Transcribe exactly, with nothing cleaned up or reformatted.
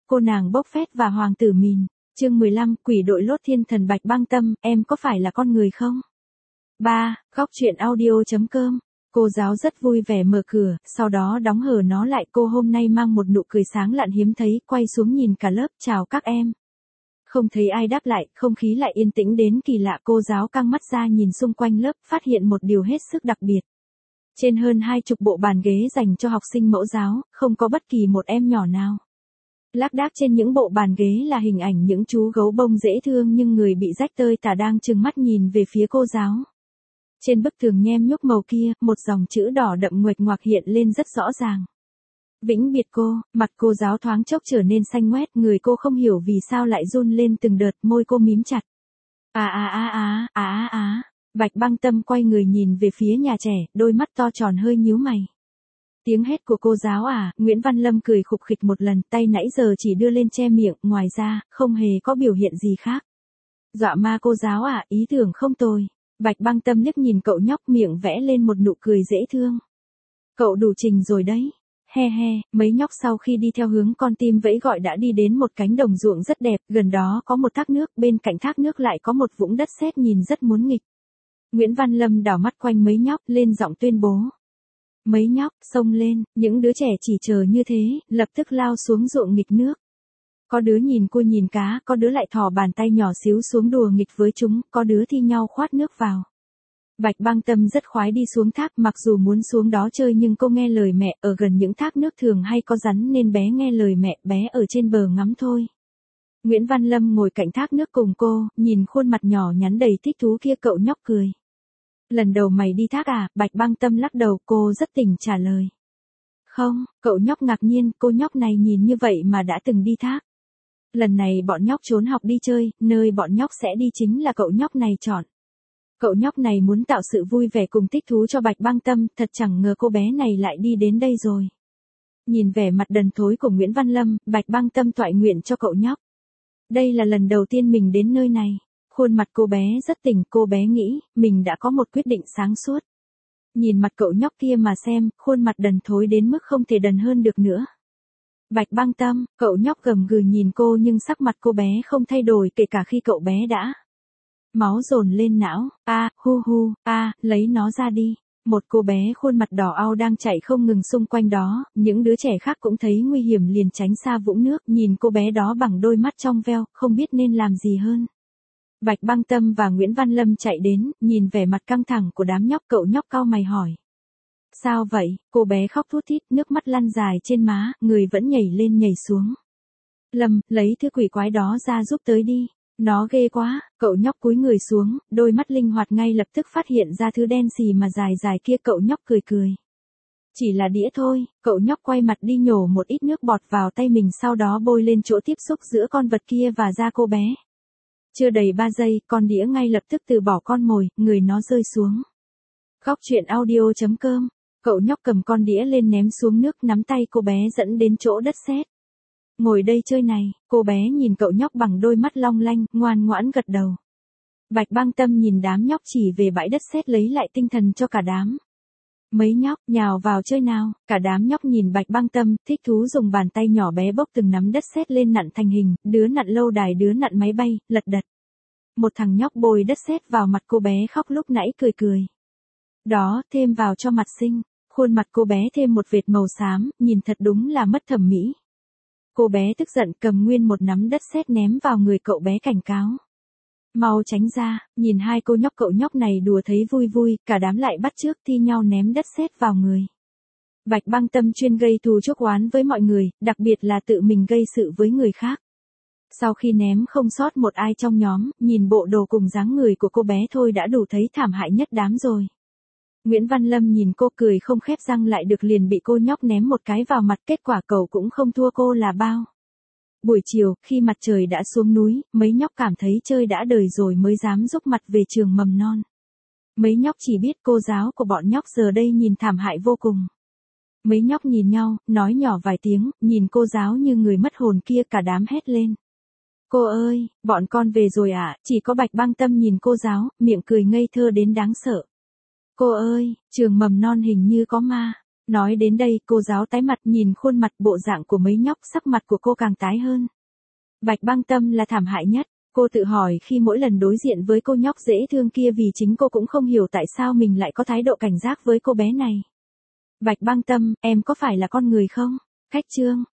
cô nàng bốc phét và hoàng tử mìn. Chương mười lăm, quỷ đội lốt thiên thần Bạch Băng Tâm, em có phải là con người không? ba. Góc truyện audio.com. Cô giáo rất vui vẻ mở cửa, sau đó đóng hờ nó lại. Cô hôm nay mang một nụ cười sáng lạn hiếm thấy, quay xuống nhìn cả lớp, chào các em. Không thấy ai đáp lại, không khí lại yên tĩnh đến kỳ lạ. Cô giáo căng mắt ra nhìn xung quanh lớp, phát hiện một điều hết sức đặc biệt. Trên hơn hai chục bộ bàn ghế dành cho học sinh mẫu giáo, không có bất kỳ một em nhỏ nào. Lác đác trên những bộ bàn ghế là hình ảnh những chú gấu bông dễ thương nhưng người bị rách tơi tả đang trừng mắt nhìn về phía cô giáo. Trên bức tường nhem nhuốc màu kia, một dòng chữ đỏ đậm nguệch ngoạc hiện lên rất rõ ràng. Vĩnh biệt cô. Mặt cô giáo thoáng chốc trở nên xanh ngoét, người cô không hiểu vì sao lại run lên từng đợt, môi cô mím chặt. À à à à, à à à. Bạch Băng Tâm quay người nhìn về phía nhà trẻ, đôi mắt to tròn hơi nhíu mày. Tiếng hét của cô giáo à, Nguyễn Văn Lâm cười khục khịch một lần, tay nãy giờ chỉ đưa lên che miệng, ngoài ra, không hề có biểu hiện gì khác. Dọa ma cô giáo à, ý tưởng không tồi. Bạch Băng Tâm liếc nhìn cậu nhóc, miệng vẽ lên một nụ cười dễ thương. Cậu đủ trình rồi đấy. He he, mấy nhóc sau khi đi theo hướng con tim vẫy gọi đã đi đến một cánh đồng ruộng rất đẹp, gần đó có một thác nước, bên cạnh thác nước lại có một vũng đất sét nhìn rất muốn nghịch. Nguyễn Văn Lâm đảo mắt quanh mấy nhóc, lên giọng tuyên bố. Mấy nhóc, xông lên, những đứa trẻ chỉ chờ như thế, lập tức lao xuống ruộng nghịch nước. Có đứa nhìn cua nhìn cá, có đứa lại thò bàn tay nhỏ xíu xuống đùa nghịch với chúng, có đứa thi nhau khoát nước vào. Bạch Băng Tâm rất khoái đi xuống thác, mặc dù muốn xuống đó chơi nhưng cô nghe lời mẹ, ở gần những thác nước thường hay có rắn nên bé nghe lời mẹ, bé ở trên bờ ngắm thôi. Nguyễn Văn Lâm ngồi cạnh thác nước cùng cô, nhìn khuôn mặt nhỏ nhắn đầy thích thú kia. Cậu nhóc cười. Lần đầu mày đi thác à? Bạch Băng Tâm lắc đầu, cô rất tỉnh trả lời. Không, cậu nhóc ngạc nhiên, cô nhóc này nhìn như vậy mà đã từng đi thác. Lần này bọn nhóc trốn học đi chơi, nơi bọn nhóc sẽ đi chính là cậu nhóc này chọn. Cậu nhóc này muốn tạo sự vui vẻ cùng thích thú cho Bạch Băng Tâm, thật chẳng ngờ cô bé này lại đi đến đây rồi. Nhìn vẻ mặt đần thối của Nguyễn Văn Lâm, Bạch Băng Tâm toại nguyện cho cậu nhóc. Đây là lần đầu tiên mình đến nơi này. Khuôn mặt cô bé rất tỉnh, cô bé nghĩ, mình đã có một quyết định sáng suốt. Nhìn mặt cậu nhóc kia mà xem, khuôn mặt đần thối đến mức không thể đần hơn được nữa. Bạch Băng Tâm, cậu nhóc gầm gừ nhìn cô nhưng sắc mặt cô bé không thay đổi kể cả khi cậu bé đã. Máu dồn lên não, a, à, hu hu, a, à, lấy nó ra đi. Một cô bé khuôn mặt đỏ au đang chạy không ngừng xung quanh đó, những đứa trẻ khác cũng thấy nguy hiểm liền tránh xa vũng nước, nhìn cô bé đó bằng đôi mắt trong veo, không biết nên làm gì hơn. Bạch Băng Tâm và Nguyễn Văn Lâm chạy đến, nhìn vẻ mặt căng thẳng của đám nhóc, cậu nhóc cau mày hỏi. Sao vậy? Cô bé khóc thút thít, nước mắt lăn dài trên má, người vẫn nhảy lên nhảy xuống. Lâm, lấy thứ quỷ quái đó ra giúp tới đi. Nó ghê quá. Cậu nhóc cúi người xuống, đôi mắt linh hoạt ngay lập tức phát hiện ra thứ đen xì mà dài dài kia. Cậu nhóc cười cười. Chỉ là đĩa thôi. Cậu nhóc quay mặt đi nhổ một ít nước bọt vào tay mình, sau đó bôi lên chỗ tiếp xúc giữa con vật kia và da cô bé. Chưa đầy ba giây, con đĩa ngay lập tức từ bỏ con mồi, người nó rơi xuống. Góc truyện audio.com. Cậu nhóc cầm con đĩa lên ném xuống nước, nắm tay cô bé dẫn đến chỗ đất sét. Ngồi đây chơi này. Cô bé nhìn cậu nhóc bằng đôi mắt long lanh, ngoan ngoãn gật đầu. Bạch Băng Tâm nhìn đám nhóc chỉ về bãi đất sét lấy lại tinh thần cho cả đám. Mấy nhóc, nhào vào chơi nào. Cả đám nhóc nhìn Bạch Băng Tâm, thích thú dùng bàn tay nhỏ bé bốc từng nắm đất sét lên nặn thành hình, đứa nặn lâu đài, đứa nặn máy bay, lật đật. Một thằng nhóc bôi đất sét vào mặt cô bé khóc lúc nãy cười cười. Đó, thêm vào cho mặt xinh. Khuôn mặt cô bé thêm một vệt màu xám, nhìn thật đúng là mất thẩm mỹ. Cô bé tức giận cầm nguyên một nắm đất sét ném vào người cậu bé cảnh cáo. Mau tránh ra. Nhìn hai cô nhóc cậu nhóc này đùa thấy vui vui, cả đám lại bắt chước thi nhau ném đất sét vào người. Bạch Băng Tâm chuyên gây thù chuốc oán với mọi người, đặc biệt là tự mình gây sự với người khác. Sau khi ném không sót một ai trong nhóm, nhìn bộ đồ cùng dáng người của cô bé thôi đã đủ thấy thảm hại nhất đám rồi. Nguyễn Văn Lâm nhìn cô cười không khép răng lại được, liền bị cô nhóc ném một cái vào mặt, kết quả cậu cũng không thua cô là bao. Buổi chiều, khi mặt trời đã xuống núi, mấy nhóc cảm thấy chơi đã đời rồi mới dám rúc mặt về trường mầm non. Mấy nhóc chỉ biết cô giáo của bọn nhóc giờ đây nhìn thảm hại vô cùng. Mấy nhóc nhìn nhau, nói nhỏ vài tiếng, nhìn cô giáo như người mất hồn kia, cả đám hét lên. Cô ơi, bọn con về rồi ạ. À? Chỉ có Bạch Băng Tâm nhìn cô giáo, miệng cười ngây thơ đến đáng sợ. Cô ơi, trường mầm non hình như có ma. Nói đến đây, cô giáo tái mặt nhìn khuôn mặt bộ dạng của mấy nhóc, sắc mặt của cô càng tái hơn. Bạch Băng Tâm là thảm hại nhất. Cô tự hỏi khi mỗi lần đối diện với cô nhóc dễ thương kia vì chính cô cũng không hiểu tại sao mình lại có thái độ cảnh giác với cô bé này. Bạch Băng Tâm, em có phải là con người không? Khách trương,